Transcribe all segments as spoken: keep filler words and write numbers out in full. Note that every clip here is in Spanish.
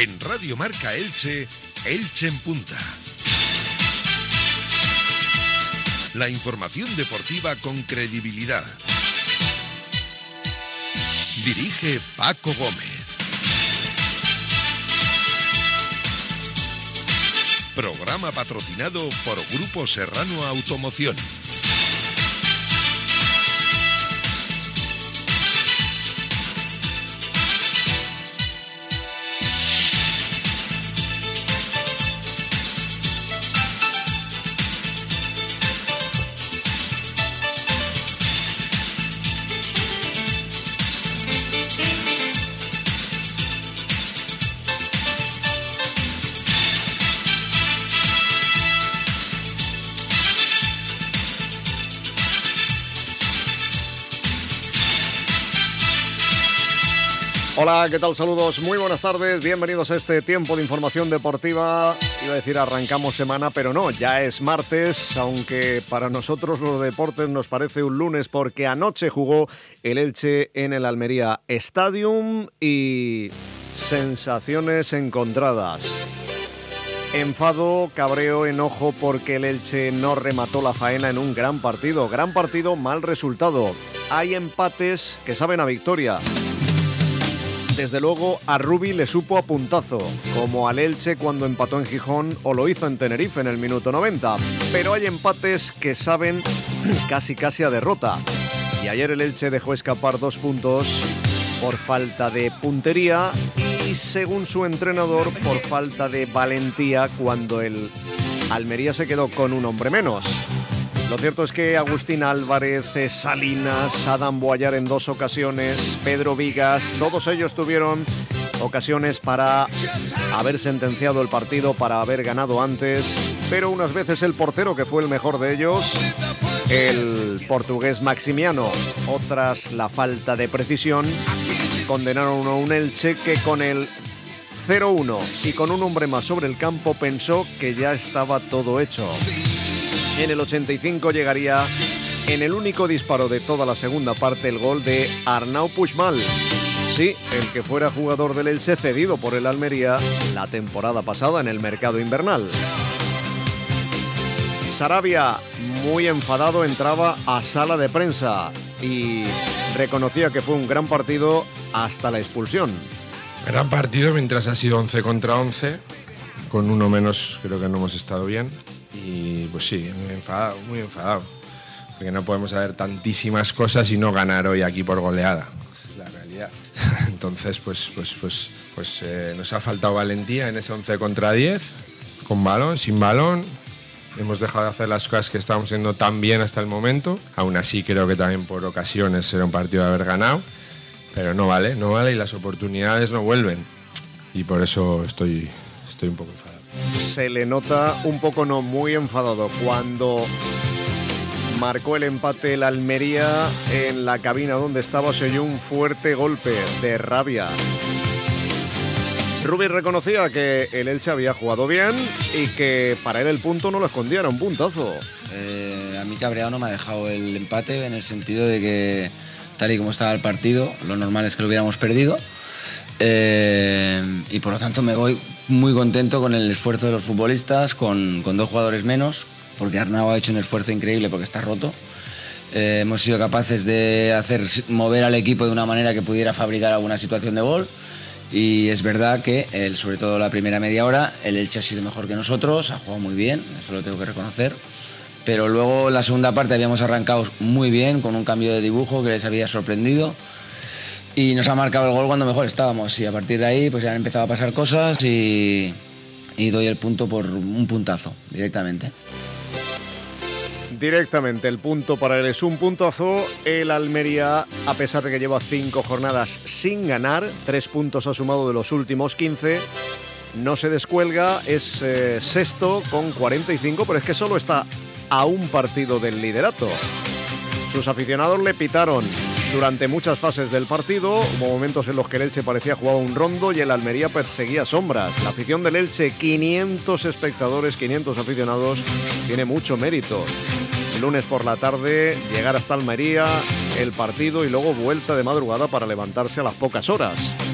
En Radio Marca Elche, Elche en Punta. La información deportiva con credibilidad. Dirige Paco Gómez. Programa patrocinado por Grupo Serrano Automoción. Hola, ¿qué tal? Saludos, muy buenas tardes, bienvenidos a este tiempo de información deportiva. Iba a decir arrancamos semana, pero no, ya es martes, aunque para nosotros los deportes nos parece un lunes porque anoche jugó el Elche en el Almería Stadium y sensaciones encontradas. Enfado, cabreo, enojo porque el Elche no remató la faena en un gran partido. Gran partido, mal resultado. Hay empates que saben a victoria. Desde luego a Rubi le supo a puntazo, como al Elche cuando empató en Gijón o lo hizo en Tenerife en el minuto noventa. Pero hay empates que saben casi casi a derrota. Y ayer el Elche dejó escapar dos puntos por falta de puntería y, según su entrenador, por falta de valentía cuando el Almería se quedó con un hombre menos. Lo cierto es que Agustín Álvarez, Salinas, Adam Boyar en dos ocasiones, Pedro Vigas, todos ellos tuvieron ocasiones para haber sentenciado el partido, para haber ganado antes, pero unas veces el portero, que fue el mejor de ellos, el portugués Maximiano, otras la falta de precisión, condenaron a un Elche que con el cero uno y con un hombre más sobre el campo pensó que ya estaba todo hecho. En el ochenta y cinco llegaría en el único disparo de toda la segunda parte el gol de Arnau Puigmal. Sí, el que fuera jugador del Elche cedido por el Almería la temporada pasada en el mercado invernal. Sarabia, muy enfadado, entraba a sala de prensa y reconocía que fue un gran partido hasta la expulsión. Gran partido mientras ha sido once contra once. Con uno menos creo que no hemos estado bien. Y pues sí, muy enfadado, muy enfadado. Porque no podemos saber tantísimas cosas y no ganar hoy aquí por goleada. Es la realidad. Entonces, pues, pues, pues, pues eh, nos ha faltado valentía en ese once contra diez. Con balón, sin balón. Hemos dejado de hacer las cosas que estábamos haciendo tan bien hasta el momento. Aún así creo que también por ocasiones era un partido de haber ganado. Pero no vale, no vale y las oportunidades no vuelven. Y por eso estoy, estoy un poco enfadado. Se le nota un poco, no, muy enfadado. Cuando marcó el empate el Almería, en la cabina donde estaba se oyó un fuerte golpe de rabia. Rubi reconocía que el Elche había jugado bien y que para él el punto no lo escondía, era un puntazo. Eh, a mí cabreado no me ha dejado el empate, en el sentido de que tal y como estaba el partido, lo normal es que lo hubiéramos perdido. Eh, y por lo tanto me voy muy contento con el esfuerzo de los futbolistas, con, con dos jugadores menos, porque Arnau ha hecho un esfuerzo increíble porque está roto. Eh, hemos sido capaces de hacer mover al equipo de una manera que pudiera fabricar alguna situación de gol, y es verdad que el, sobre todo la primera media hora el Elche ha sido mejor que nosotros, ha jugado muy bien, esto lo tengo que reconocer, pero luego en la segunda parte habíamos arrancado muy bien con un cambio de dibujo que les había sorprendido. Y nos ha marcado el gol cuando mejor estábamos, y a partir de ahí pues ya han empezado a pasar cosas y, y doy el punto por un puntazo, directamente. Directamente, el punto para él es un puntazo. El Almería, a pesar de que lleva cinco jornadas sin ganar, tres puntos ha sumado de los últimos quince, no se descuelga, es eh, sexto con cuarenta y cinco, pero es que solo está a un partido del liderato. Sus aficionados le pitaron durante muchas fases del partido. Hubo momentos en los que el Elche parecía jugar un rondo y el Almería perseguía sombras. La afición del Elche, quinientos espectadores, quinientos aficionados, tiene mucho mérito. El lunes por la tarde, llegar hasta Almería, el partido y luego vuelta de madrugada para levantarse a las pocas horas.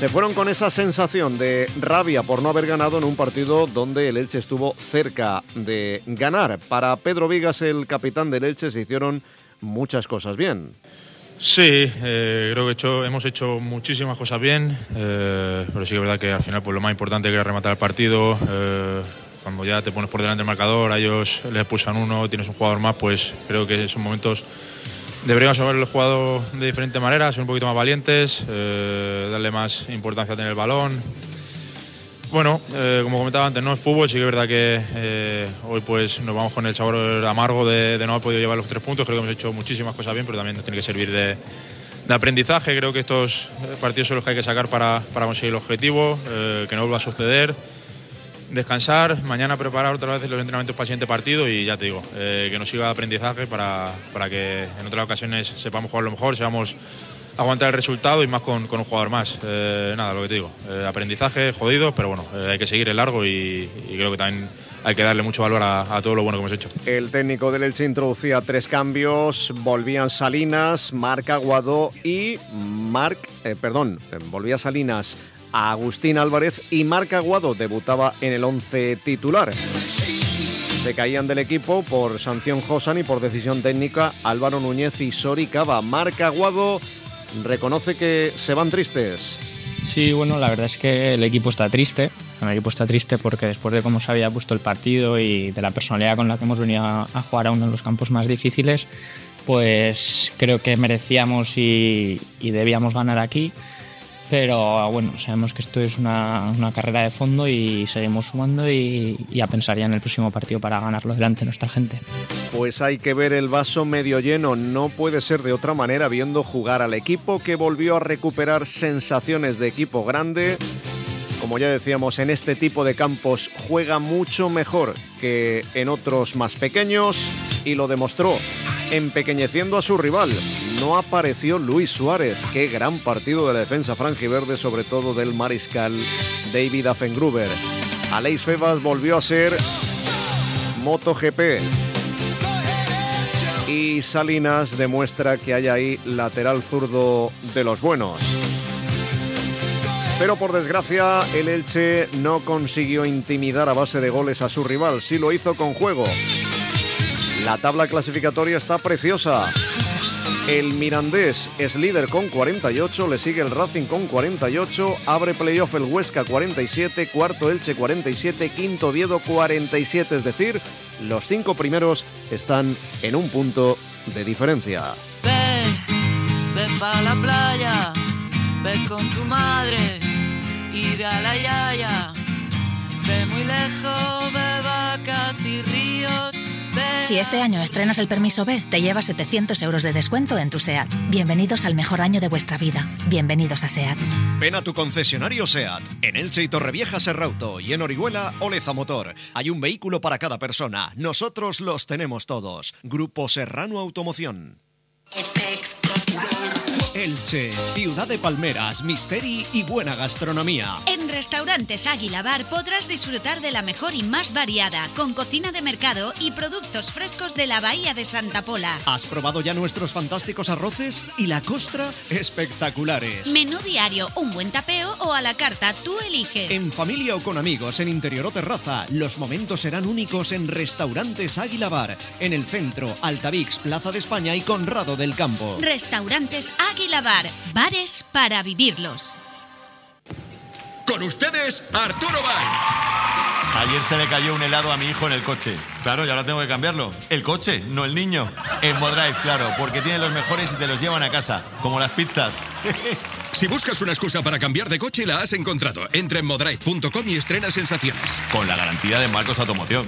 Se fueron con esa sensación de rabia por no haber ganado en un partido donde el Elche estuvo cerca de ganar. Para Pedro Vigas, el capitán del Elche, se hicieron muchas cosas bien. Sí, eh, creo que hecho, hemos hecho muchísimas cosas bien, eh, pero sí que es verdad que al final pues, lo más importante era rematar el partido. Eh, cuando ya te pones por delante del marcador, a ellos les expulsan uno, tienes un jugador más, pues creo que en esos momentos deberíamos haberlo jugado de diferente manera, ser un poquito más valientes, eh, darle más importancia a tener el balón. Bueno, eh, como comentaba antes, no es fútbol, sí que es verdad que eh, hoy pues nos vamos con el sabor amargo de, de no haber podido llevar los tres puntos. Creo que hemos hecho muchísimas cosas bien, pero también nos tiene que servir de, de aprendizaje. Creo que estos partidos son los que hay que sacar para, para conseguir el objetivo, eh, que no vuelva a suceder. Descansar, mañana preparar otra vez los entrenamientos para el siguiente partido y ya te digo, eh, que nos siga aprendizaje para, para que en otras ocasiones sepamos jugar lo mejor, sepamos aguantar el resultado y más con, con un jugador más. Eh, nada, lo que te digo, eh, aprendizaje, jodido, pero bueno, eh, hay que seguir el largo y, y creo que también hay que darle mucho valor a, a todo lo bueno que hemos hecho. El técnico del Elche introducía tres cambios, volvían Salinas, Marc Aguado y Marc, eh, perdón, volvía Salinas, a Agustín Álvarez y Marc Aguado debutaba en el once titular. Se caían del equipo por sanción Josan y por decisión técnica Álvaro Núñez y Sori Cava. Marc Aguado reconoce que se van tristes. Sí, bueno, la verdad es que el equipo está triste. El equipo está triste porque después de cómo se había puesto el partido y de la personalidad con la que hemos venido a jugar a uno de los campos más difíciles, pues creo que merecíamos y, y debíamos ganar aquí. Pero bueno, sabemos que esto es una, una carrera de fondo y seguimos sumando y, y a pensar ya en el próximo partido para ganarlo delante de nuestra gente. Pues hay que ver el vaso medio lleno, no puede ser de otra manera viendo jugar al equipo que volvió a recuperar sensaciones de equipo grande. Como ya decíamos, en este tipo de campos juega mucho mejor que en otros más pequeños y lo demostró empequeñeciendo a su rival. No apareció Luis Suárez. Qué gran partido de la defensa franjiverde, sobre todo del mariscal David Affengruber. Aleix Febas volvió a ser MotoGP. Y Salinas demuestra que hay ahí lateral zurdo de los buenos. Pero por desgracia, el Elche no consiguió intimidar a base de goles a su rival. Sí lo hizo con juego. La tabla clasificatoria está preciosa. El Mirandés es líder con cuarenta y ocho, le sigue el Racing con cuarenta y ocho, abre playoff el Huesca cuarenta y siete, cuarto Elche cuarenta y siete, quinto Oviedo cuarenta y siete, es decir, los cinco primeros están en un punto de diferencia. Ve, ve pa' la playa, ve con tu madre y de a la yaya, ve muy lejos, ve vacas y ríos. Si este año estrenas el permiso B, te llevas setecientos euros de descuento en tu SEAT. Bienvenidos al mejor año de vuestra vida. Bienvenidos a SEAT. Ven a tu concesionario SEAT. En Elche y Torrevieja Serrauto y en Orihuela Oleza Motor. Hay un vehículo para cada persona. Nosotros los tenemos todos. Grupo Serrano Automoción. Elche, ciudad de palmeras, misteri y buena gastronomía. En Restaurantes Águila Bar podrás disfrutar de la mejor y más variada, con cocina de mercado y productos frescos de la Bahía de Santa Pola. ¿Has probado ya nuestros fantásticos arroces? Y la costra, espectaculares. Menú diario, un buen tapeo o a la carta, tú eliges. En familia o con amigos, en interior o terraza, los momentos serán únicos en Restaurantes Águila Bar. En el centro, Altavix, Plaza de España y Conrado del Campo. Restaurantes Águila Bar, bares para vivirlos. Con ustedes, Arturo Valls. Ayer se le cayó un helado a mi hijo en el coche. Claro, y ahora tengo que cambiarlo. El coche, no el niño. En Modrive, claro, porque tienen los mejores y te los llevan a casa, como las pizzas. Si buscas una excusa para cambiar de coche, la has encontrado. Entra en modrive punto com y estrena sensaciones. Con la garantía de Marcos Automoción.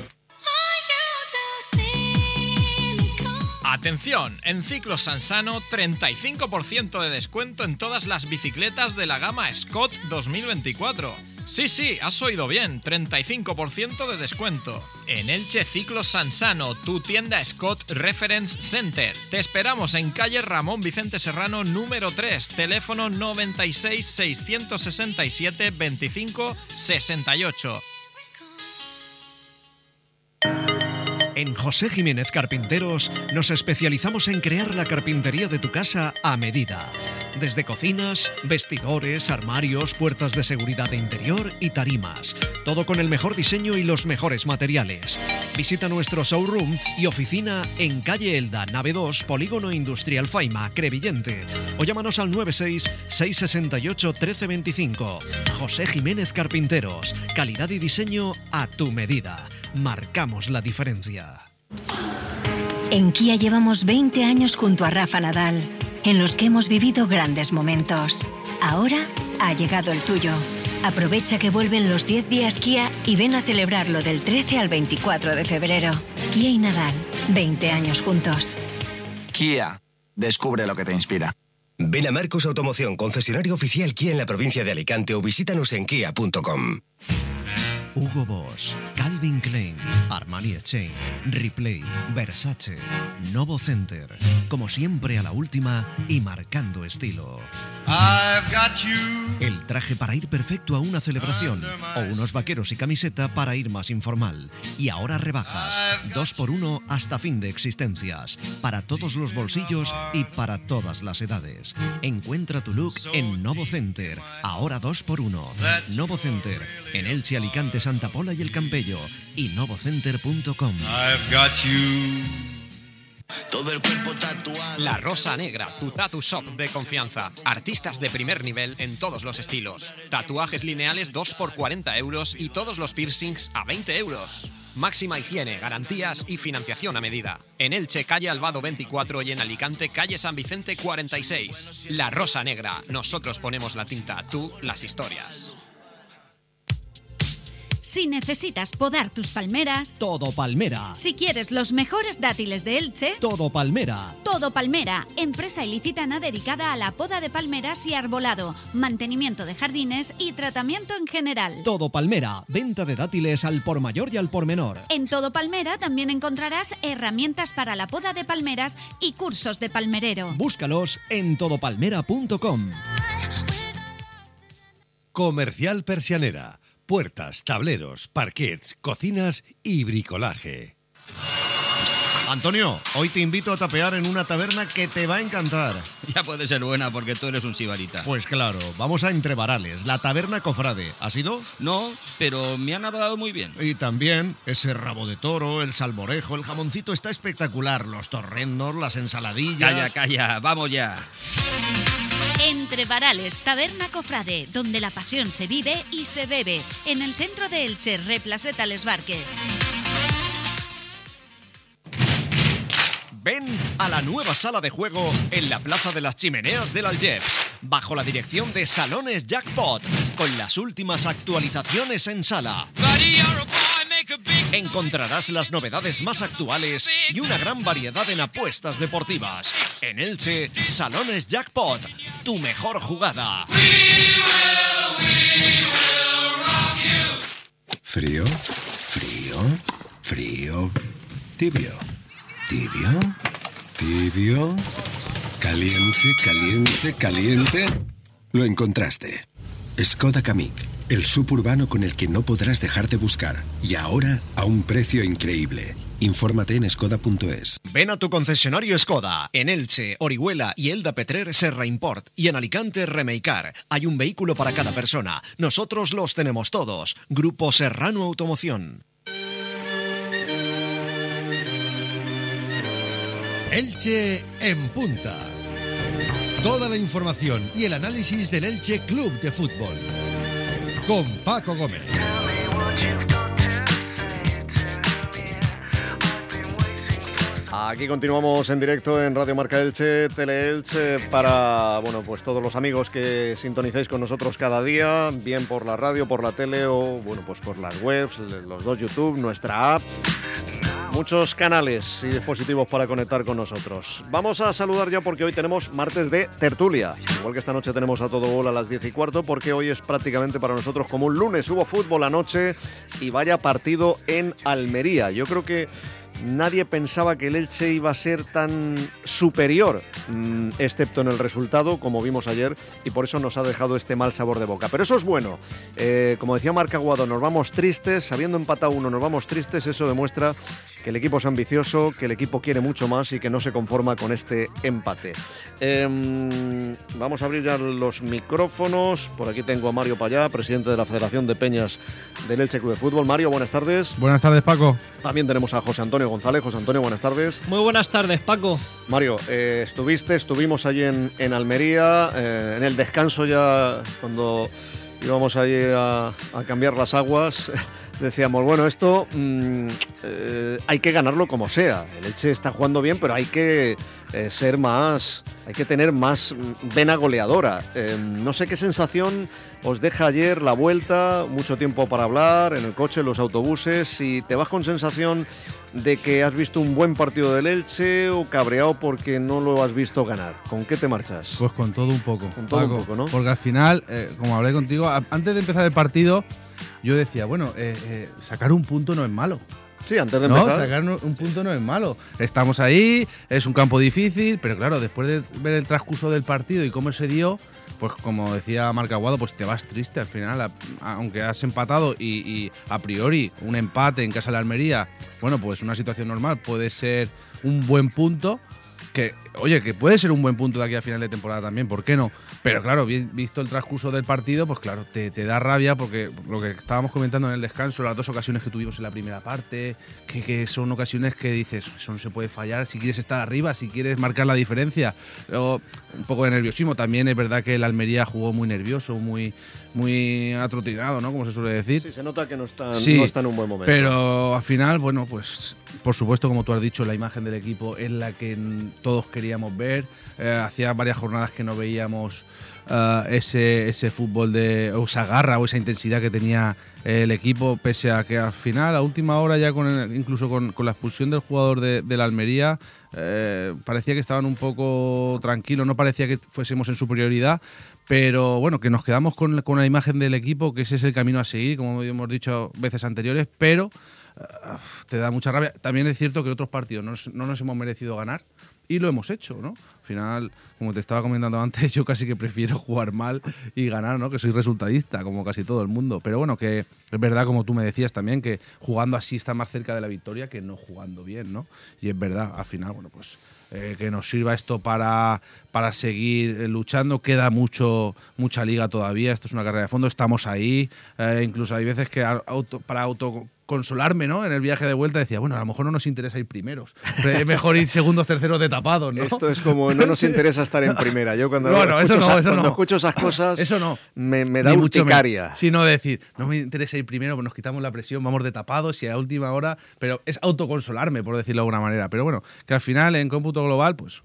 Atención, en Ciclos Sansano treinta y cinco por ciento de descuento en todas las bicicletas de la gama Scott dos mil veinticuatro. Sí, sí, has oído bien, treinta y cinco por ciento de descuento. En Elche Ciclos Sansano, tu tienda Scott Reference Center. Te esperamos en calle Ramón Vicente Serrano número tres, teléfono noventa y seis, seiscientos sesenta y siete, veinticinco, sesenta y ocho. En José Jiménez Carpinteros nos especializamos en crear la carpintería de tu casa a medida. desde cocinas, vestidores, armarios, puertas de seguridad de interior y tarimas. Todo con el mejor diseño y los mejores materiales. Visita nuestro showroom y oficina en calle Elda, nave dos, Polígono Industrial Faima, Crevillente. O llámanos al nueve seis, seis seis ocho, uno tres dos cinco. José Jiménez Carpinteros. Calidad y diseño a tu medida. Marcamos la diferencia. En Kia llevamos veinte años junto a Rafa Nadal, en los que hemos vivido grandes momentos. Ahora ha llegado el tuyo. Aprovecha que vuelven los diez días Kia y ven a celebrarlo del trece al veinticuatro de febrero. Kia y Nadal, veinte años juntos. Kia, descubre lo que te inspira. Ven a Marcos Automoción, concesionario oficial Kia en la provincia de Alicante, o visítanos en kia punto com. Hugo Boss, Calvin Klein, Armani Exchange, Replay, Versace, Novo Center. Como siempre a la última y marcando estilo. I've got you. El traje para ir perfecto a una celebración o unos vaqueros y camiseta para ir más informal. Y ahora rebajas, dos por uno hasta fin de existencias, para todos los bolsillos y para todas las edades. Encuentra tu look en Novo Center, ahora dos por uno. Novo Center, en Elche, Alicante, Santa Pola y El Campello, y novocenter punto com. I've got you. Todo el cuerpo tatuado. La Rosa Negra, tu tattoo shop de confianza. Artistas de primer nivel en todos los estilos. Tatuajes lineales dos por cuarenta euros y todos los piercings a veinte euros. Máxima higiene, garantías y financiación a medida. En Elche, calle Albado veinticuatro, y en Alicante, calle San Vicente cuarenta y seis. La Rosa Negra, nosotros ponemos la tinta, tú las historias. Si necesitas podar tus palmeras, Todo Palmera. si quieres los mejores dátiles de Elche, Todo Palmera. Todo Palmera, empresa ilicitana dedicada a la poda de palmeras y arbolado, mantenimiento de jardines y tratamiento en general. Todo Palmera, venta de dátiles al por mayor y al por menor. En Todo Palmera también encontrarás herramientas para la poda de palmeras y cursos de palmerero. Búscalos en todo palmera punto com. Comercial Persianera. Puertas, tableros, parquets, cocinas y bricolaje. Antonio, hoy te invito a tapear en una taberna que te va a encantar. Ya puede ser buena porque tú eres un sibarita. Pues claro, vamos a Entre Varales, la taberna Cofrade. ¿Has ido? No, pero me han hablado muy bien. Y también ese rabo de toro, el salmorejo, el jamoncito está espectacular, los torrendos, las ensaladillas... Calla, calla, vamos ya. Entre Varales, taberna Cofrade, donde la pasión se vive y se bebe. En el centro de Elche, Replaceta Les Barques. Ven a la nueva sala de juego en la Plaza de las Chimeneas del Algeps, bajo la dirección de Salones Jackpot, con las últimas actualizaciones en sala. Encontrarás las novedades más actuales y una gran variedad en apuestas deportivas. En Elche, Salones Jackpot, tu mejor jugada. Frío, frío, frío, tibio, tibio, tibio, caliente, caliente, caliente. Lo encontraste. Skoda Kamiq, el suburbano con el que no podrás dejar de buscar. Y ahora a un precio increíble. Infórmate en skoda punto es. Ven a tu concesionario Skoda. En Elche, Orihuela y Elda Petrer, Serra Import. Y en Alicante, Remeicar. Hay un vehículo para cada persona. Nosotros los tenemos todos. Grupo Serrano Automoción. Elche en punta. Toda la información y el análisis del Elche Club de Fútbol. Con Paco Gómez. Aquí continuamos en directo en Radio Marca Elche, Teleelche, para bueno, pues todos los amigos que sintonizáis con nosotros cada día, bien por la radio, por la tele o bueno, pues por las webs, los dos YouTube, nuestra app. Muchos canales y dispositivos para conectar con nosotros. Vamos a saludar ya porque hoy tenemos martes de tertulia. Igual que esta noche tenemos a todo gol a las diez y cuarto, porque hoy es prácticamente para nosotros como un lunes. Hubo fútbol anoche y vaya partido en Almería. Yo creo que nadie pensaba que el Elche iba a ser tan superior, mmm, excepto en el resultado, como vimos ayer, y por eso nos ha dejado este mal sabor de boca. Pero eso es bueno. Eh, como decía Marc Aguado, nos vamos tristes, habiendo empatado uno, nos vamos tristes. Eso demuestra que el equipo es ambicioso, que el equipo quiere mucho más y que no se conforma con este empate. Eh, vamos a abrir ya los micrófonos. Por aquí tengo a Mario Payá, presidente de la Federación de Peñas del Elche Club de Fútbol. Mario, buenas tardes. Buenas tardes, Paco. También tenemos a José Antonio González. José Antonio, buenas tardes. Muy buenas tardes, Paco. Mario, eh, estuviste, estuvimos allí en, en Almería, eh, en el descanso ya, cuando íbamos allí a, a cambiar las aguas. Decíamos, bueno, esto mmm, eh, hay que ganarlo como sea. El Elche está jugando bien, pero hay que eh, ser más, hay que tener más vena goleadora. Eh, no sé qué sensación os deja ayer la vuelta, mucho tiempo para hablar, en el coche, en los autobuses, si te vas con sensación de que has visto un buen partido del Elche o cabreado porque no lo has visto ganar. ¿Con qué te marchas? Pues con todo un poco, con todo Paco, un poco, ¿no? Porque al final, eh, como hablé contigo, a, antes de empezar el partido, yo decía, bueno, eh, eh, sacar un punto no es malo. Sí, antes de no, empezar. sacar un punto no es malo. Estamos ahí, es un campo difícil, pero claro, después de ver el transcurso del partido y cómo se dio, pues como decía Marc Aguado, pues te vas triste al final, a, a, aunque has empatado y, y a priori un empate en casa de la Almería, bueno, pues una situación normal puede ser un buen punto, que, oye, que puede ser un buen punto de aquí a final de temporada también, ¿por qué no? Pero claro, bien, visto el transcurso del partido, pues claro, te, te da rabia porque lo que estábamos comentando en el descanso, las dos ocasiones que tuvimos en la primera parte, que, que son ocasiones que dices, eso no se puede fallar si quieres estar arriba, si quieres marcar la diferencia. Luego, un poco de nerviosismo, también es verdad que el Almería jugó muy nervioso, muy, muy atrotinado, ¿no? Como se suele decir. Sí, se nota que no está, sí, no está en un buen momento. Pero al final, bueno, pues por supuesto, como tú has dicho, la imagen del equipo es la que todos queríamos ver. Eh, hacía varias jornadas que no veíamos uh, ese, ese fútbol de o esa garra o esa intensidad que tenía el equipo, pese a que al final, a última hora, ya con el, incluso con, con la expulsión del jugador de, de la Almería, eh, parecía que estaban un poco tranquilos, no parecía que fuésemos en superioridad. Pero bueno, que nos quedamos con, con la imagen del equipo, que ese es el camino a seguir, como hemos dicho veces anteriores, pero uh, te da mucha rabia. También es cierto que otros partidos no, no nos hemos merecido ganar y lo hemos hecho, ¿no? Al final, como te estaba comentando antes, yo casi que prefiero jugar mal y ganar, ¿no? Que soy resultadista, como casi todo el mundo. Pero bueno, que es verdad, como tú me decías también, que jugando así está más cerca de la victoria que no jugando bien, ¿no? Y es verdad, al final, bueno, pues eh, que nos sirva esto para, para seguir luchando. Queda mucho mucha liga todavía, esto es una carrera de fondo, estamos ahí. Eh, incluso hay veces que auto, para auto consolarme, ¿no? En el viaje de vuelta decía, bueno, a lo mejor no nos interesa ir primeros. Es mejor ir segundos, terceros de tapados, ¿no? Esto es como, no nos interesa estar en primera. Yo cuando, bueno, escucho, eso no, esa, eso cuando no. escucho esas cosas, eso no. me, me da urticaria. Sino decir, no me interesa ir primero, pues nos quitamos la presión, vamos de tapados y a última hora, pero es autoconsolarme, por decirlo de alguna manera. Pero bueno, que al final, en cómputo global, pues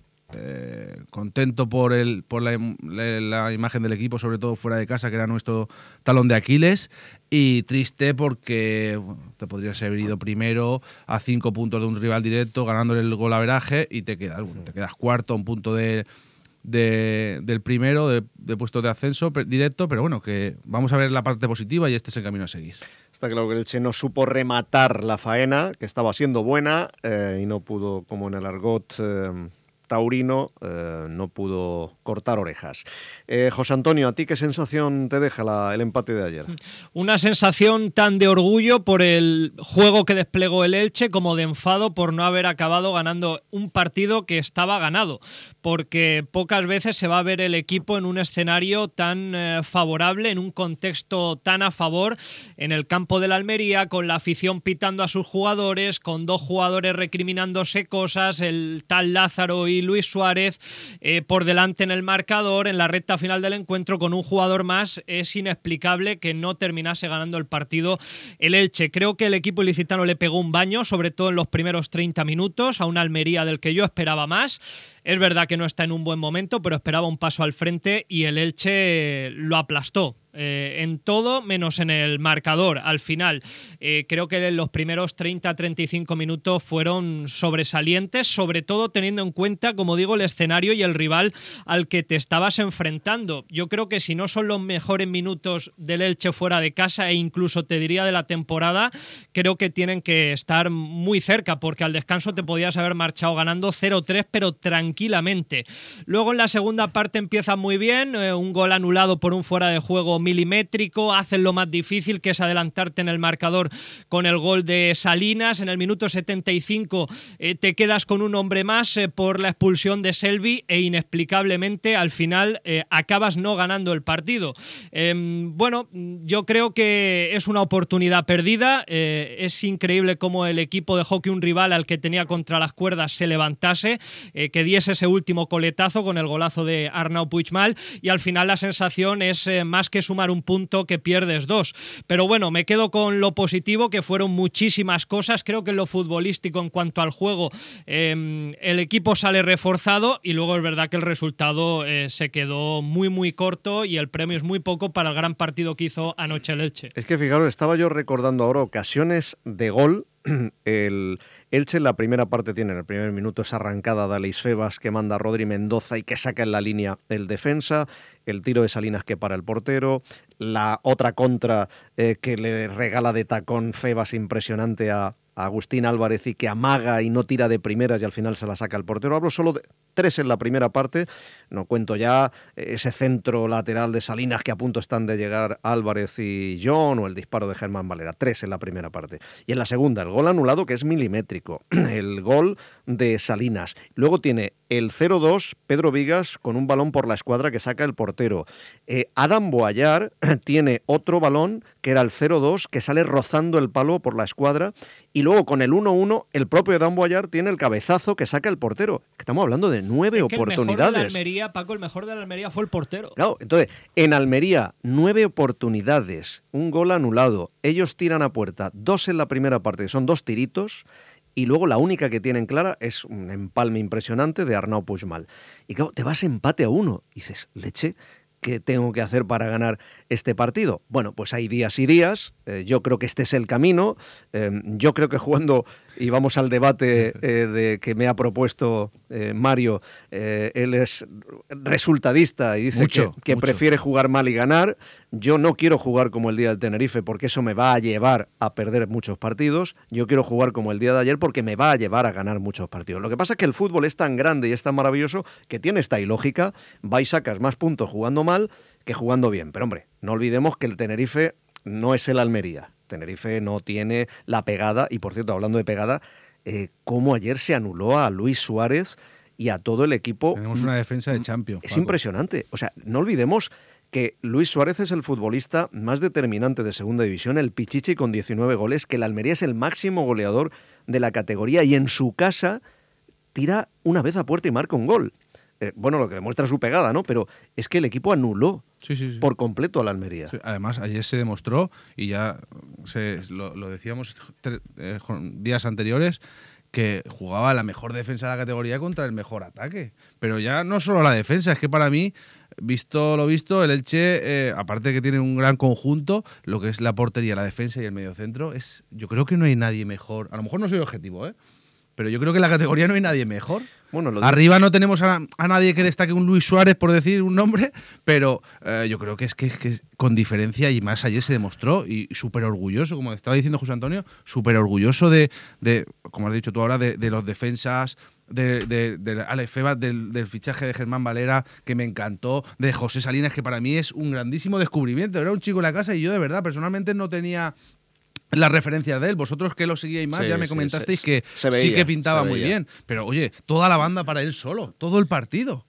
Eh, contento por el por la, la, la imagen del equipo, sobre todo fuera de casa, que era nuestro talón de Aquiles, y triste porque bueno, te podrías haber ido primero a cinco puntos de un rival directo, ganándole el golaveraje, y te quedas, bueno, te quedas cuarto a un punto de, de del primero, de, de puesto de ascenso directo, pero bueno, que vamos a ver la parte positiva y este es el camino a seguir. Está claro que el Elche no supo rematar la faena, que estaba siendo buena, eh, y no pudo, como en el argot eh, taurino, eh, no pudo cortar orejas. Eh, José Antonio, ¿a ti qué sensación te deja la, el empate de ayer? Una sensación tan de orgullo por el juego que desplegó el Elche como de enfado por no haber acabado ganando un partido que estaba ganado, porque pocas veces se va a ver el equipo en un escenario tan eh, favorable, en un contexto tan a favor, en el campo de la Almería, con la afición pitando a sus jugadores, con dos jugadores recriminándose cosas, el tal Lázaro y Luis Suárez eh, por delante en el marcador, en la recta final del encuentro con un jugador más. Es inexplicable que no terminase ganando el partido el Elche. Creo que el equipo ilicitano le pegó un baño, sobre todo en los primeros treinta minutos, a una Almería del que yo esperaba más. Es verdad que no está en un buen momento, pero esperaba un paso al frente y el Elche lo aplastó. Eh, en todo menos en el marcador. Al final, eh, creo que los primeros treinta a treinta y cinco minutos fueron sobresalientes, sobre todo teniendo en cuenta, como digo, el escenario y el rival al que te estabas enfrentando. Yo creo que si no son los mejores minutos del Elche fuera de casa, e incluso te diría de la temporada, creo que tienen que estar muy cerca, porque al descanso te podías haber marchado ganando cero tres, pero tranquilamente. Luego en la segunda parte empieza muy bien, eh, un gol anulado por un fuera de juego milimétrico, hacen lo más difícil, que es adelantarte en el marcador con el gol de Salinas. En el minuto setenta y cinco eh, te quedas con un hombre más eh, por la expulsión de Selvi, e inexplicablemente al final eh, acabas no ganando el partido. Eh, bueno, yo creo que es una oportunidad perdida. Eh, es increíble cómo el equipo dejó que un rival al que tenía contra las cuerdas se levantase, eh, que diese ese último coletazo con el golazo de Arnau Puigmal, y al final la sensación es eh, más que sumar un punto que pierdes dos. Pero bueno, me quedo con lo positivo, que fueron muchísimas cosas. Creo que en lo futbolístico, en cuanto al juego, eh, el equipo sale reforzado, y luego es verdad que el resultado eh, se quedó muy muy corto y el premio es muy poco para el gran partido que hizo anoche el Elche. Es que fijaros, estaba yo recordando ahora ocasiones de gol. El Elche en la primera parte tiene en el primer minuto esa arrancada de Alex Febas que manda a Rodri Mendoza y que saca en la línea el defensa, el tiro de Salinas que para el portero, la otra contra eh, que le regala de tacón Febas impresionante a, a Agustín Álvarez y que amaga y no tira de primeras y al final se la saca el portero. Hablo solo de tres en la primera parte, no cuento ya ese centro lateral de Salinas que a punto están de llegar Álvarez y John, o el disparo de Germán Valera. Tres en la primera parte. Y en la segunda, el gol anulado, que es milimétrico, el gol de Salinas. Luego tiene el cero dos, Pedro Vigas con un balón por la escuadra que saca el portero. Eh, Adam Boallar tiene otro balón que era el cero dos, que sale rozando el palo por la escuadra, y luego con el uno uno el propio Adam Boallar tiene el cabezazo que saca el portero. Estamos hablando de nueve es que oportunidades. El mejor de la Almería, Paco, el mejor de la Almería fue el portero. Claro, entonces, en Almería, nueve oportunidades, un gol anulado, ellos tiran a puerta, dos en la primera parte, son dos tiritos, y luego la única que tienen clara es un empalme impresionante de Arnau Puigmal. Y claro, te vas empate a uno, y dices, leche, ¿qué tengo que hacer para ganar este partido? Bueno, pues hay días y días, eh, yo creo que este es el camino, eh, yo creo que jugando, y vamos al debate eh, de que me ha propuesto eh, Mario, eh, él es resultadista y dice mucho, que, que mucho. prefiere jugar mal y ganar. Yo no quiero jugar como el día del Tenerife porque eso me va a llevar a perder muchos partidos. Yo quiero jugar como el día de ayer porque me va a llevar a ganar muchos partidos. Lo que pasa es que el fútbol es tan grande y es tan maravilloso que tiene esta ilógica. Va y sacas más puntos jugando mal que jugando bien. Pero hombre, no olvidemos que el Tenerife no es el Almería. Tenerife no tiene la pegada, y por cierto, hablando de pegada, eh, cómo ayer se anuló a Luis Suárez y a todo el equipo. Tenemos una defensa de Champions. Es Paco. Impresionante. O sea, no olvidemos que Luis Suárez es el futbolista más determinante de segunda división, el Pichichi con diecinueve goles, que el Almería es el máximo goleador de la categoría y en su casa tira una vez a puerta y marca un gol. Eh, bueno, lo que demuestra su pegada, ¿no? Pero es que el equipo anuló sí, sí, sí. por completo a la Almería. Sí, además, ayer se demostró, y ya se, lo, lo decíamos tre, eh, días anteriores, que jugaba la mejor defensa de la categoría contra el mejor ataque. Pero ya no solo la defensa, es que para mí, visto lo visto, el Elche, eh, aparte de que tiene un gran conjunto, lo que es la portería, la defensa y el mediocentro, es, yo creo que no hay nadie mejor. A lo mejor no soy objetivo, ¿eh? Pero yo creo que en la categoría no hay nadie mejor. Bueno, lo Arriba no tenemos a, a nadie que destaque un Luis Suárez, por decir un nombre, pero eh, yo creo que es que, es que con diferencia, y más ayer se demostró, y súper orgulloso, como estaba diciendo José Antonio, súper orgulloso de, de, como has dicho tú ahora, de, de los defensas, de, de, de Alex Febas, del, del fichaje de Germán Valera, que me encantó, de José Salinas, que para mí es un grandísimo descubrimiento. Era un chico en la casa y yo de verdad, personalmente no tenía las referencias de él. Vosotros que lo seguíais más, sí, ya me sí, comentasteis se, que se veía, sí que pintaba muy bien. Pero oye, toda la banda para él solo, todo el partido.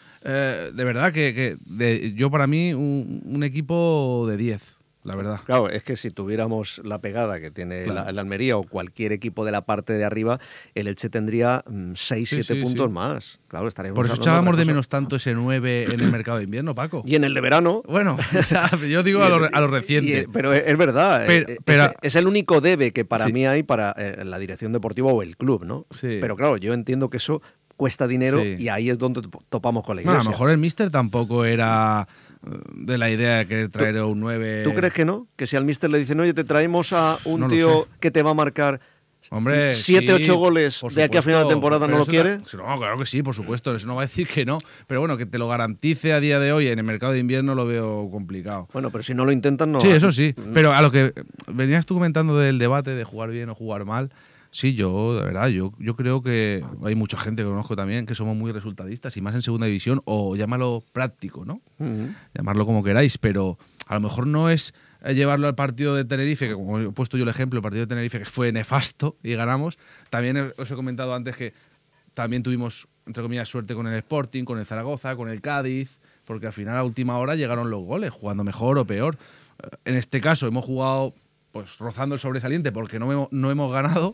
Eh, de verdad que, que de, yo para mí un, un equipo de diez. La verdad. Claro, es que si tuviéramos la pegada que tiene claro. la, el Almería o cualquier equipo de la parte de arriba, el Elche tendría seis siete sí, sí, puntos sí. más. Claro, estaríamos Por eso echábamos de, de menos tanto ese nueve en el mercado de invierno, Paco. Y en el de verano. Bueno, o sea, yo digo a lo, a lo reciente. Y, pero es verdad, pero, es, pero, es, es el único debe que para sí. mí hay para eh, la dirección deportiva o el club, ¿no? Sí. Pero claro, yo entiendo que eso, cuesta dinero Sí. y ahí es donde topamos con la Bueno, Iglesia. a lo mejor el míster tampoco era de la idea de querer traer a un nueve. ¿Tú crees que no? Que si al míster le dicen, oye, te traemos a un No lo tío sé. que te va a marcar Hombre, siete, sí, ocho goles por de aquí a final de supuesto, temporada, pero ¿no lo eso quiere? No, claro que sí, por supuesto. Eso no va a decir que no. Pero bueno, que te lo garantice a día de hoy en el mercado de invierno lo veo complicado. Bueno, pero si no lo intentan, no. Sí, eso sí. Pero a lo que venías tú comentando del debate de jugar bien o jugar mal, sí, yo, de verdad, yo, yo creo que hay mucha gente que conozco también que somos muy resultadistas y más en segunda división, o llámalo práctico, ¿no? Uh-huh. Llamarlo como queráis, pero a lo mejor no es llevarlo al partido de Tenerife, que como he puesto yo el ejemplo, el partido de Tenerife que fue nefasto y ganamos. También os he comentado antes que también tuvimos, entre comillas, suerte con el Sporting, con el Zaragoza, con el Cádiz, porque al final a última hora llegaron los goles, jugando mejor o peor. En este caso hemos jugado pues rozando el sobresaliente porque no hemos, no hemos ganado,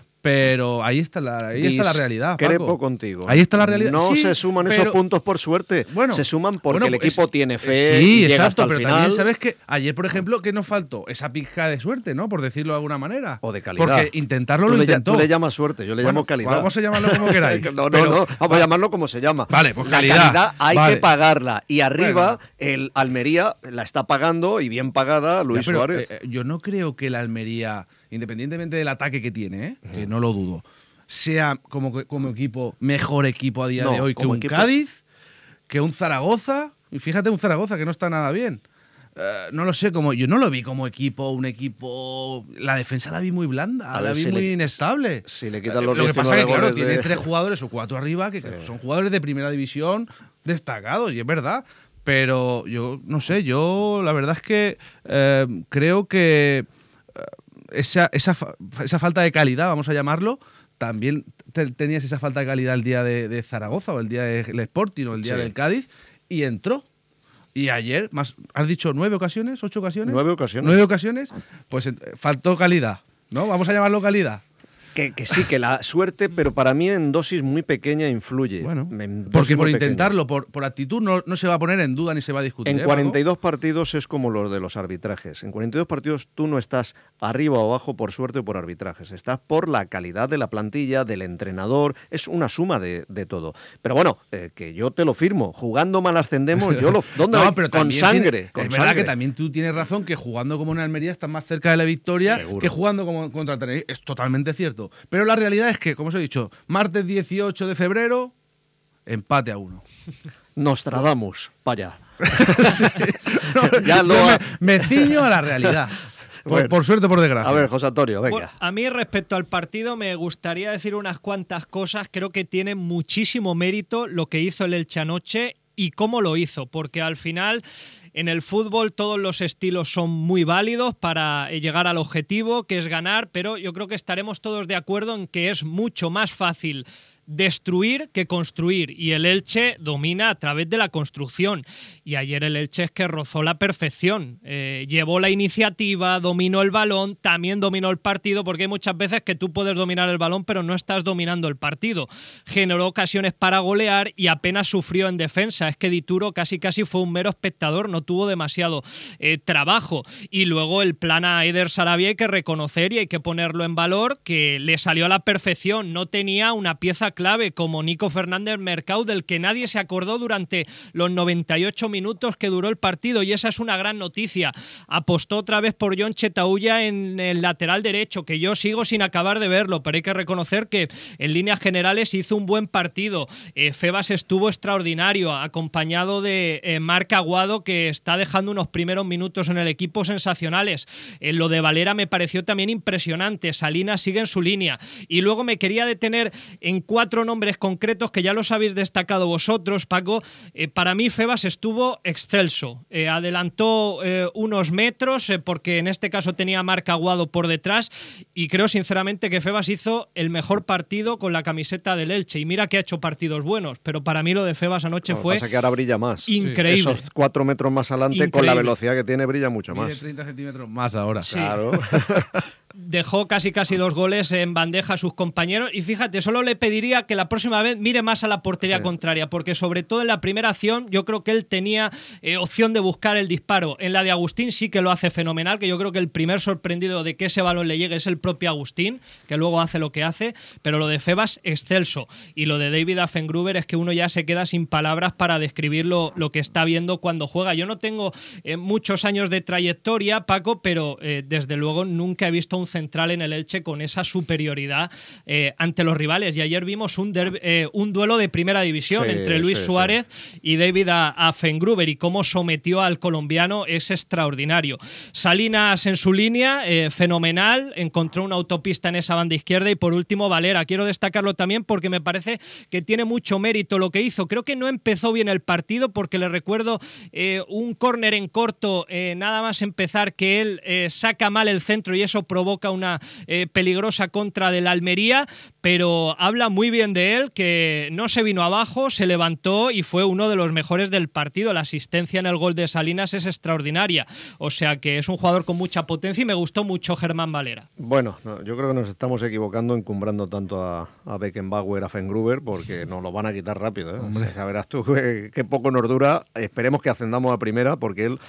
pero ahí está la, ahí está la realidad, Paco. Crepo contigo. Ahí está la realidad. No Sí, se suman pero- esos puntos por suerte. Bueno, se suman porque bueno, el pues, equipo tiene fe Sí, y llega exacto, hasta el pero final. también sabes que ayer, por ejemplo, ¿qué nos faltó? Esa pizca de suerte, ¿no? Por decirlo de alguna manera. O de calidad. Porque intentarlo Tú lo le, intentó. tú le llamas suerte, yo le Bueno, llamo calidad. vamos a llamarlo como queráis. no, no, pero- no, vamos a llamarlo como se llama. Vale, pues la calidad. calidad hay Vale. que pagarla. Y arriba, Bueno. el Almería la está pagando y bien pagada Luis Ya, pero, Suárez. eh, yo no creo que el Almería, independientemente del ataque que tiene, ¿eh? que no lo dudo, sea como, como equipo, mejor equipo a día No, de hoy que como un equipo- Cádiz, que un Zaragoza. Y fíjate, un Zaragoza que no está nada bien. Eh, no lo sé, como yo no lo vi como equipo, un equipo. La defensa la vi muy blanda, A la ver vi si muy le- inestable. si le quitan los Lo que pasa es que, diecinueve claro, goles de- tiene tres jugadores o cuatro arriba que son jugadores de primera división destacados, y es verdad. Pero yo no sé, yo la verdad es que eh, creo que eh, esa, esa, fa- esa falta de calidad, vamos a llamarlo, también te- tenías esa falta de calidad el día de, de Zaragoza o el día del Sporting o el día Sí. del Cádiz, y entró. Y ayer, más, ¿has dicho nueve ocasiones? ¿Ocho ocasiones? Nueve ocasiones. Nueve ocasiones, pues eh, faltó calidad, ¿no? Vamos a llamarlo calidad. Que, que sí, que la suerte, pero para mí en dosis muy pequeña influye. Bueno, En dosis porque por muy pequeña. intentarlo, por, por actitud, no, no se va a poner en duda ni se va a discutir. En ¿eh, cuarenta y Paco? dos partidos es como los de los arbitrajes. En cuarenta y dos partidos tú no estás arriba o abajo por suerte o por arbitrajes. Estás por la calidad de la plantilla, del entrenador. Es una suma de, de todo. Pero bueno, eh, que yo te lo firmo. Jugando mal ascendemos, yo lo... ¿Dónde No, va? pero Con también sangre. tiene- con es verdad sangre. que también tú tienes razón que jugando como en Almería estás más cerca de la victoria Seguro. que jugando como contra Tenerife. Es totalmente cierto. Pero la realidad es que, como os he dicho, martes dieciocho de febrero, empate a uno. Nostradamus, vaya. No, Ya lo yo ha- me, me ciño a la realidad. Por, Bueno. por suerte o por desgracia. A ver, José Antonio, venga. Bueno, a mí respecto al partido me gustaría decir unas cuantas cosas. Creo que tiene muchísimo mérito lo que hizo el Elche anoche y cómo lo hizo, porque al final en el fútbol todos los estilos son muy válidos para llegar al objetivo, que es ganar, pero yo creo que estaremos todos de acuerdo en que es mucho más fácil destruir que construir, y el Elche domina a través de la construcción, y ayer el Elche es que rozó la perfección, eh, llevó la iniciativa, dominó el balón, también dominó el partido, porque hay muchas veces que tú puedes dominar el balón pero no estás dominando el partido, generó ocasiones para golear y apenas sufrió en defensa. Es que Dituro casi casi fue un mero espectador, no tuvo demasiado eh, trabajo, y luego el plan a Eder Sarabia hay que reconocer y hay que ponerlo en valor, que le salió a la perfección, no tenía una pieza clave como Nico Fernández Mercado, del que nadie se acordó durante los noventa y ocho minutos que duró el partido, y esa es una gran noticia. Apostó otra vez por John Chetauya en el lateral derecho, que yo sigo sin acabar de verlo, pero hay que reconocer que en líneas generales hizo un buen partido. eh, Febas estuvo extraordinario, acompañado de eh, Marc Aguado, que está dejando unos primeros minutos en el equipo sensacionales. Eh, lo de Valera me pareció también impresionante. Salinas sigue en su línea, y luego me quería detener en cuatro nombres concretos que ya los habéis destacado vosotros, Paco. Eh, para mí Febas estuvo excelso, eh, adelantó eh, unos metros eh, porque en este caso tenía a Marc Aguado por detrás, y creo sinceramente que Febas hizo el mejor partido con la camiseta del Elche, y mira que ha hecho partidos buenos, pero para mí lo de Febas anoche Lo que fue pasa es que ahora brilla más. increíble. Esos cuatro metros más adelante, con la Increíble. velocidad que tiene, brilla mucho más. Mide treinta centímetros más ahora. Claro. dejó casi casi dos goles en bandeja a sus compañeros y fíjate, solo le pediría que la próxima vez mire más a la portería sí. contraria, porque sobre todo en la primera acción yo creo que él tenía eh, opción de buscar el disparo. En la de Agustín sí que lo hace fenomenal, que yo creo que el primer sorprendido de que ese balón le llegue es el propio Agustín, que luego hace lo que hace, pero lo de Febas, excelso. Y lo de David Affengruber es que uno ya se queda sin palabras para describir lo, lo que está viendo cuando juega. Yo no tengo eh, muchos años de trayectoria, Paco, pero eh, desde luego nunca he visto un central en el Elche con esa superioridad eh, ante los rivales. Y ayer vimos un, derbi, eh, un duelo de primera división sí, entre Luis sí, Suárez sí. y David Affengruber, y cómo sometió al colombiano es extraordinario. Salinas en su línea, eh, fenomenal, encontró una autopista en esa banda izquierda. Y por último, Valera. Quiero destacarlo también porque me parece que tiene mucho mérito lo que hizo. Creo que no empezó bien el partido porque le recuerdo eh, un córner en corto, eh, nada más empezar, que él eh, saca mal el centro y eso provoca una eh, peligrosa contra del Almería, pero habla muy bien de él, que no se vino abajo, se levantó y fue uno de los mejores del partido. La asistencia en el gol de Salinas es extraordinaria, o sea que es un jugador con mucha potencia y me gustó mucho Germán Valera. Bueno, no, yo creo que nos estamos equivocando encumbrando tanto a, a Beckenbauer, a Affengruber, porque nos lo van a quitar rápido, ¿eh? O sea, ya verás tú qué, qué poco nos dura. Esperemos que ascendamos a primera, porque él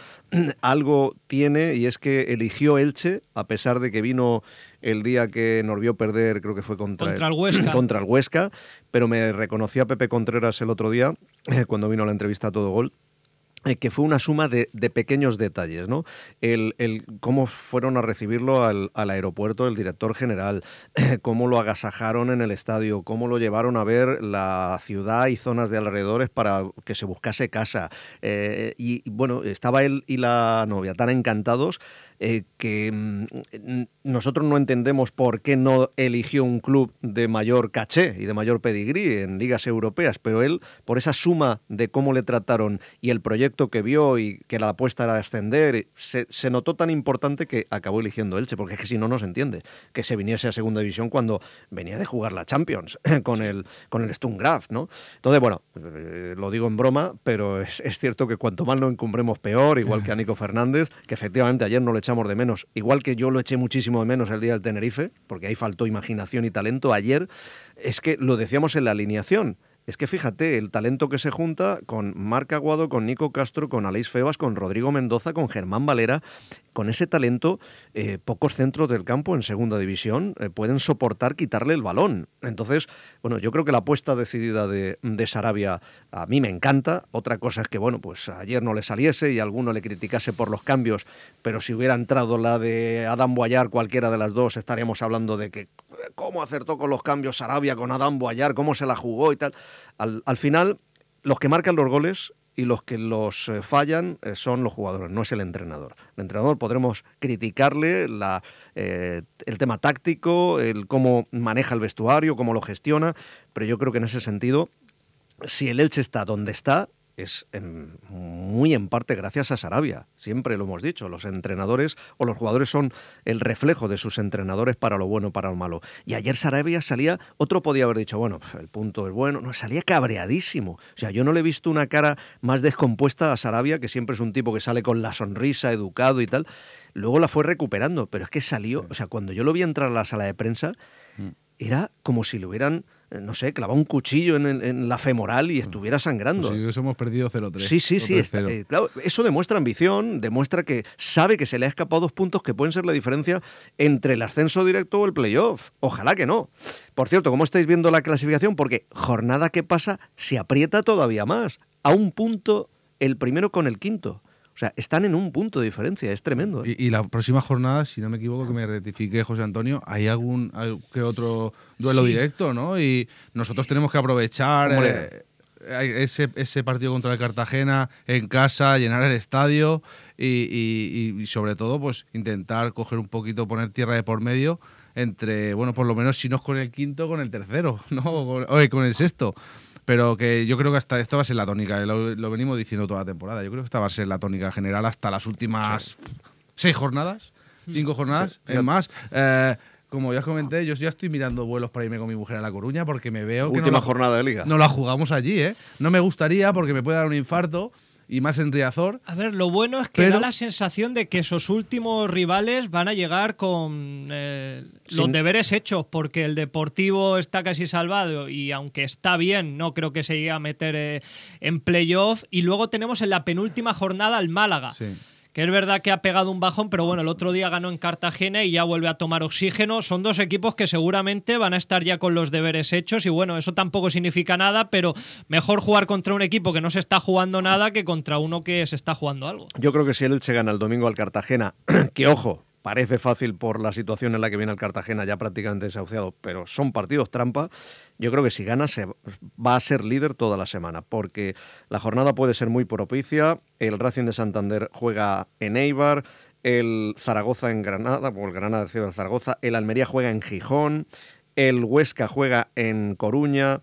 algo tiene, y es que eligió Elche a pesar de que vino el día que nos vio perder, creo que fue contra, contra el, el Huesca. Contra el Huesca, pero me reconoció a Pepe Contreras el otro día, eh, cuando vino a la entrevista a Todo Gol, eh, que fue una suma de, de pequeños detalles, ¿no? El, el cómo fueron a recibirlo al, al aeropuerto el director general, eh, cómo lo agasajaron en el estadio, cómo lo llevaron a ver la ciudad y zonas de alrededores para que se buscase casa. Eh, y, y bueno, estaba él y la novia tan encantados Eh, que mm, nosotros no entendemos por qué no eligió un club de mayor caché y de mayor pedigrí en ligas europeas, pero él, por esa suma de cómo le trataron y el proyecto que vio y que la apuesta era ascender, se, se notó tan importante que acabó eligiendo Elche, porque es que si no, no se entiende que se viniese a segunda división cuando venía de jugar la Champions con el, con el Sturm Graz, ¿no? Entonces, bueno, eh, lo digo en broma, pero es, es cierto que cuanto más lo encumbremos peor, igual que a Nico Fernández, que efectivamente ayer no le echamos de menos, igual que yo lo eché muchísimo de menos el día del Tenerife, porque ahí faltó imaginación y talento. Ayer es que lo decíamos en la alineación, es que fíjate, el talento que se junta con Marc Aguado, con Nico Castro, con Aleix Febas, con Rodrigo Mendoza, con Germán Valera, con ese talento, eh, pocos centros del campo en segunda división eh, pueden soportar quitarle el balón. Entonces, bueno, yo creo que la apuesta decidida de, de Sarabia a mí me encanta. Otra cosa es que, bueno, pues ayer no le saliese y alguno le criticase por los cambios, pero si hubiera entrado la de Adam Boyar, cualquiera de las dos, estaríamos hablando de que cómo acertó con los cambios Sarabia, con Adam Boyar, cómo se la jugó y tal. Al, al final, los que marcan los goles y los que los eh, fallan eh, son los jugadores, no es el entrenador. El entrenador podremos criticarle la, eh, el tema táctico, el cómo maneja el vestuario, cómo lo gestiona, pero yo creo que en ese sentido, si el Elche está donde está, es en, muy en parte gracias a Sarabia. Siempre lo hemos dicho, los entrenadores o los jugadores son el reflejo de sus entrenadores para lo bueno, para lo malo. Y ayer Sarabia salía, otro podía haber dicho, bueno, el punto es bueno, no, salía cabreadísimo. O sea, yo no le he visto una cara más descompuesta a Sarabia, que siempre es un tipo que sale con la sonrisa, educado y tal. Luego la fue recuperando, pero es que salió, o sea, cuando yo lo vi entrar a la sala de prensa, era como si le hubieran, no sé, clavado un cuchillo en, el, en la femoral y estuviera sangrando. Pues sí, eso hemos perdido cero tres. Sí, sí, sí. Está, eh, claro, eso demuestra ambición, demuestra que sabe que se le ha escapado dos puntos que pueden ser la diferencia entre el ascenso directo o el playoff. Ojalá que no. Por cierto, ¿cómo estáis viendo la clasificación? Porque jornada que pasa se aprieta todavía más. A un punto el primero con el quinto. O sea, están en un punto de diferencia, es tremendo, ¿eh? Y, y la próxima jornada, si no me equivoco, que me rectifique José Antonio, hay algún que otro duelo sí. directo, ¿no? Y nosotros tenemos que aprovechar eh, ese, ese partido contra el Cartagena en casa, llenar el estadio y, y, y sobre todo, pues intentar coger un poquito, poner tierra de por medio entre, bueno, por lo menos si no es con el quinto, con el tercero, ¿no? O con, o con el sexto. Pero que yo creo que hasta esto va a ser la tónica, lo, lo venimos diciendo toda la temporada, yo creo que esta va a ser la tónica general hasta las últimas sí. seis jornadas, cinco jornadas, sí. es más, eh, como ya os comenté, yo ya estoy mirando vuelos para irme con mi mujer a La Coruña porque me veo que última no jornada de liga. No la jugamos allí, ¿eh? No me gustaría porque me puede dar un infarto, y más en Riazor. A ver, lo bueno es que pero... da la sensación de que esos últimos rivales van a llegar con eh, los Sin... deberes hechos, porque el Deportivo está casi salvado y aunque está bien, no creo que se llegue a meter eh, en playoff. Y luego tenemos en la penúltima jornada al Málaga. Sí. Que es verdad que ha pegado un bajón, pero bueno, el otro día ganó en Cartagena y ya vuelve a tomar oxígeno. Son dos equipos que seguramente van a estar ya con los deberes hechos y bueno, eso tampoco significa nada, pero mejor jugar contra un equipo que no se está jugando nada que contra uno que se está jugando algo. Yo creo que si el Elche gana el domingo al Cartagena, que ojo, parece fácil por la situación en la que viene el Cartagena ya prácticamente desahuciado, pero son partidos trampa. Yo creo que si gana se va a ser líder toda la semana, porque la jornada puede ser muy propicia. El Racing de Santander juega en Eibar, el Zaragoza en Granada, o el Granada recibe al Zaragoza, el Almería juega en Gijón, el Huesca juega en Coruña,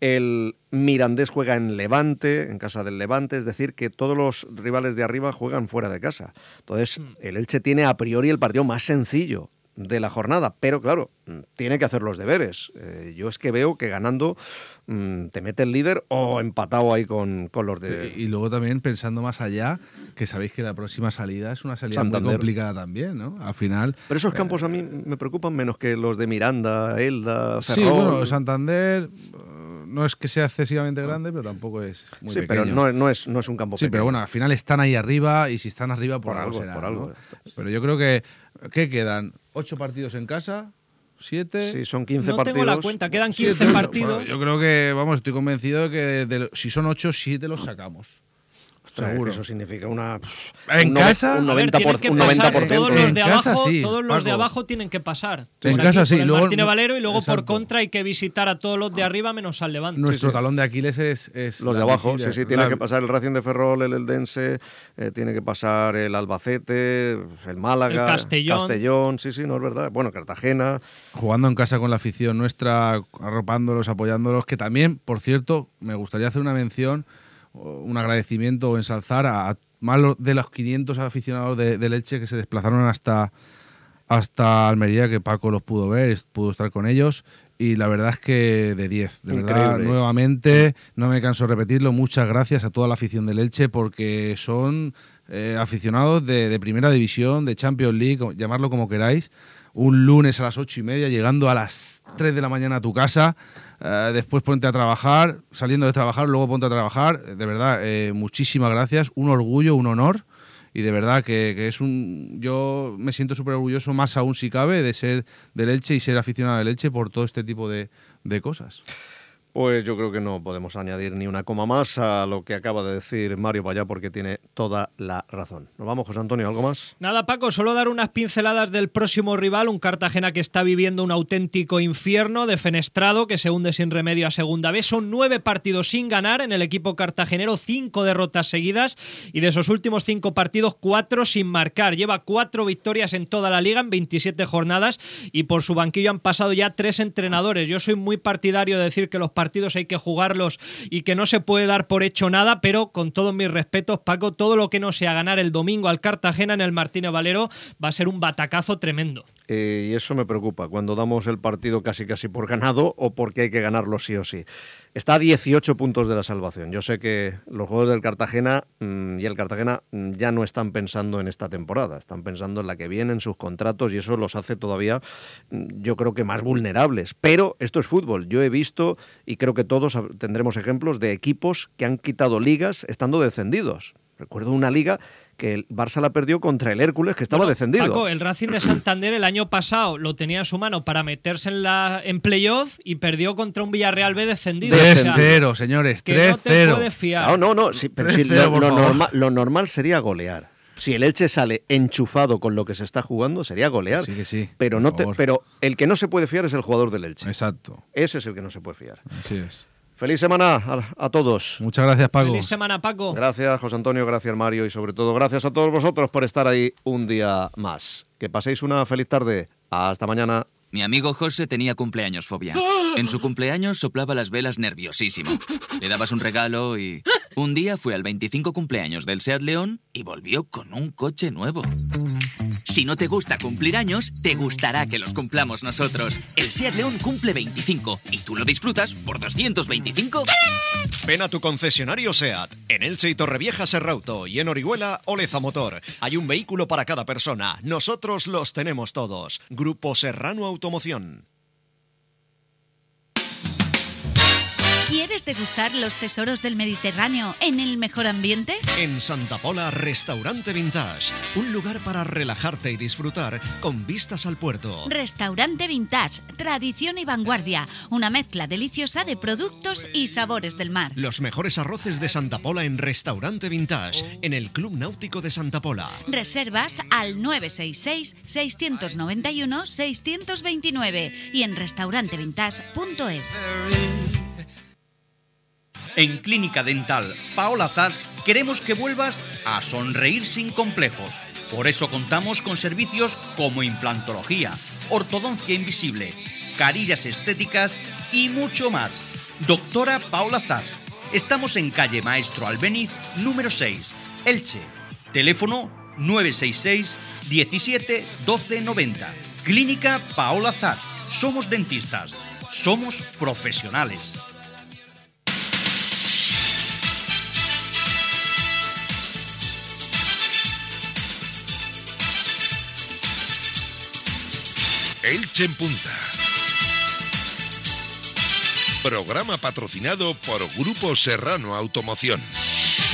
el Mirandés juega en Levante, en casa del Levante, es decir, que todos los rivales de arriba juegan fuera de casa. Entonces, el Elche tiene a priori el partido más sencillo de la jornada, pero claro, tiene que hacer los deberes. Eh, yo es que veo que ganando mmm, te mete el líder o empatado ahí con, con los de... Y, y luego también pensando más allá, que sabéis que la próxima salida es una salida Santander. Muy complicada también, ¿no? Al final... Pero esos campos eh, a mí me preocupan menos que los de Miranda, Elda, Ferrol... Sí, bueno, Santander... No es que sea excesivamente grande, pero tampoco es muy sí, pequeño. Sí, pero no, no, es, no es un campo sí, pequeño. pero bueno, al final están ahí arriba y si están arriba por, por algo algo, será, por algo. ¿no? Pero yo creo que ¿qué quedan? ¿Ocho partidos en casa? ¿Siete? Sí, son quince no partidos. No tengo la cuenta, quedan quince siete, partidos. Bueno, yo creo que, vamos, estoy convencido de que de, de, si son ocho, siete los sacamos. Seguro. Eso significa una en un casa un noventa a ver, por ciento. Un noventa por ciento. Todos los de abajo, casa, sí, todos los Paco. de abajo tienen que pasar. En por casa aquí, sí, por el luego Martínez Valero y luego exacto. por contra hay que visitar a todos los de arriba menos al Levante. Nuestro sí, sí. talón de Aquiles es, es los de abajo. visible. Sí, sí, tiene la... que pasar el Racing de Ferrol, el Eldense, eh, tiene que pasar el Albacete, el Málaga, el Castellón. Castellón, sí, sí, no es verdad. Bueno, Cartagena. Jugando en casa con la afición nuestra, arropándolos, apoyándolos, que también, por cierto, me gustaría hacer una mención, un agradecimiento o ensalzar a, a más de los quinientos aficionados de, de Elche que se desplazaron hasta, hasta Almería, que Paco los pudo ver, pudo estar con ellos, y la verdad es que de diez, de Increíble. verdad, nuevamente, no me canso de repetirlo, muchas gracias a toda la afición del Elche, porque son eh, aficionados de, de Primera División, de Champions League, llamarlo como queráis, un lunes a las ocho y media, llegando a las tres de la mañana a tu casa, Uh, después ponte a trabajar, saliendo de trabajar, luego ponte a trabajar. De verdad, eh, muchísimas gracias, un orgullo, un honor. Y de verdad que, que es un... Yo me siento súper orgulloso, más aún si cabe, de ser del Elche y ser aficionado del Elche por todo este tipo de, de cosas. Pues yo creo que no podemos añadir ni una coma más a lo que acaba de decir Mario Payá, porque tiene toda la razón. Nos vamos, José Antonio, ¿algo más? Nada, Paco, solo dar unas pinceladas del próximo rival, un Cartagena que está viviendo un auténtico infierno, defenestrado, que se hunde sin remedio a segunda vez. Son nueve partidos sin ganar en el equipo cartagenero, cinco derrotas seguidas, y de esos últimos cinco partidos, cuatro sin marcar. Lleva cuatro victorias en toda la liga en veintisiete jornadas, y por su banquillo han pasado ya tres entrenadores. Yo soy muy partidario de decir que los partidos hay que jugarlos y que no se puede dar por hecho nada, pero con todos mis respetos, Paco, todo lo que no sea ganar el domingo al Cartagena en el Martínez Valero va a ser un batacazo tremendo. Eh, y eso me preocupa, cuando damos el partido casi casi por ganado o porque hay que ganarlo sí o sí. Está a dieciocho puntos de la salvación. Yo sé que los jugadores del Cartagena mmm, y el Cartagena mmm, ya no están pensando en esta temporada, están pensando en la que viene, en sus contratos, y eso los hace todavía, mmm, yo creo que más vulnerables. Pero esto es fútbol. Yo he visto, y creo que todos tendremos ejemplos, de equipos que han quitado ligas estando descendidos. Recuerdo una liga que el Barça la perdió contra el Hércules, que estaba bueno, descendido. Paco, el Racing de Santander el año pasado lo tenía en su mano para meterse en la en playoff y perdió contra un Villarreal B descendido. tres cero, señores, que tres cero. No te puedes fiar. No, no, no, sí, pero sí, lo, lo, normal, lo normal sería golear. Si el Elche sale enchufado con lo que se está jugando, sería golear. Sí que sí. Pero, no te, pero el que no se puede fiar es el jugador del Elche. Exacto. Ese es el que no se puede fiar. Así es. Feliz semana a, a todos. Muchas gracias, Paco. Feliz semana, Paco. Gracias, José Antonio, gracias, Mario, y sobre todo gracias a todos vosotros por estar ahí un día más. Que paséis una feliz tarde. Hasta mañana. Mi amigo José tenía cumpleaños fobia. En su cumpleaños soplaba las velas nerviosísimo. Le dabas un regalo y... Un día fue al veinticinco cumpleaños del Seat León y volvió con un coche nuevo. Si no te gusta cumplir años, te gustará que los cumplamos nosotros. El Seat León cumple veinticinco y tú lo disfrutas por doscientos veinticinco. Ven a tu concesionario SEAT, en Elche y Torrevieja Serrauto, y en Orihuela Oleza Motor. Hay un vehículo para cada persona. Nosotros los tenemos todos. Grupo Serrano Automoción. ¿Quieres degustar los tesoros del Mediterráneo en el mejor ambiente? En Santa Pola, Restaurante Vintage. Un lugar para relajarte y disfrutar con vistas al puerto. Restaurante Vintage, tradición y vanguardia. Una mezcla deliciosa de productos y sabores del mar. Los mejores arroces de Santa Pola en Restaurante Vintage, en el Club Náutico de Santa Pola. Reservas al nueve seis seis, seis nueve uno, seis dos nueve y en restaurante vintage punto es. En Clínica Dental Paola Zas queremos que vuelvas a sonreír sin complejos. Por eso contamos con servicios como implantología, ortodoncia invisible, carillas estéticas y mucho más. Doctora Paola Zas. Estamos en calle Maestro Albéniz, número seis, Elche. Teléfono nueve seis seis, diecisiete, doce, noventa. Clínica Paola Zas. Somos dentistas. Somos profesionales. Elche en Punta. Programa patrocinado por Grupo Serrano Automoción.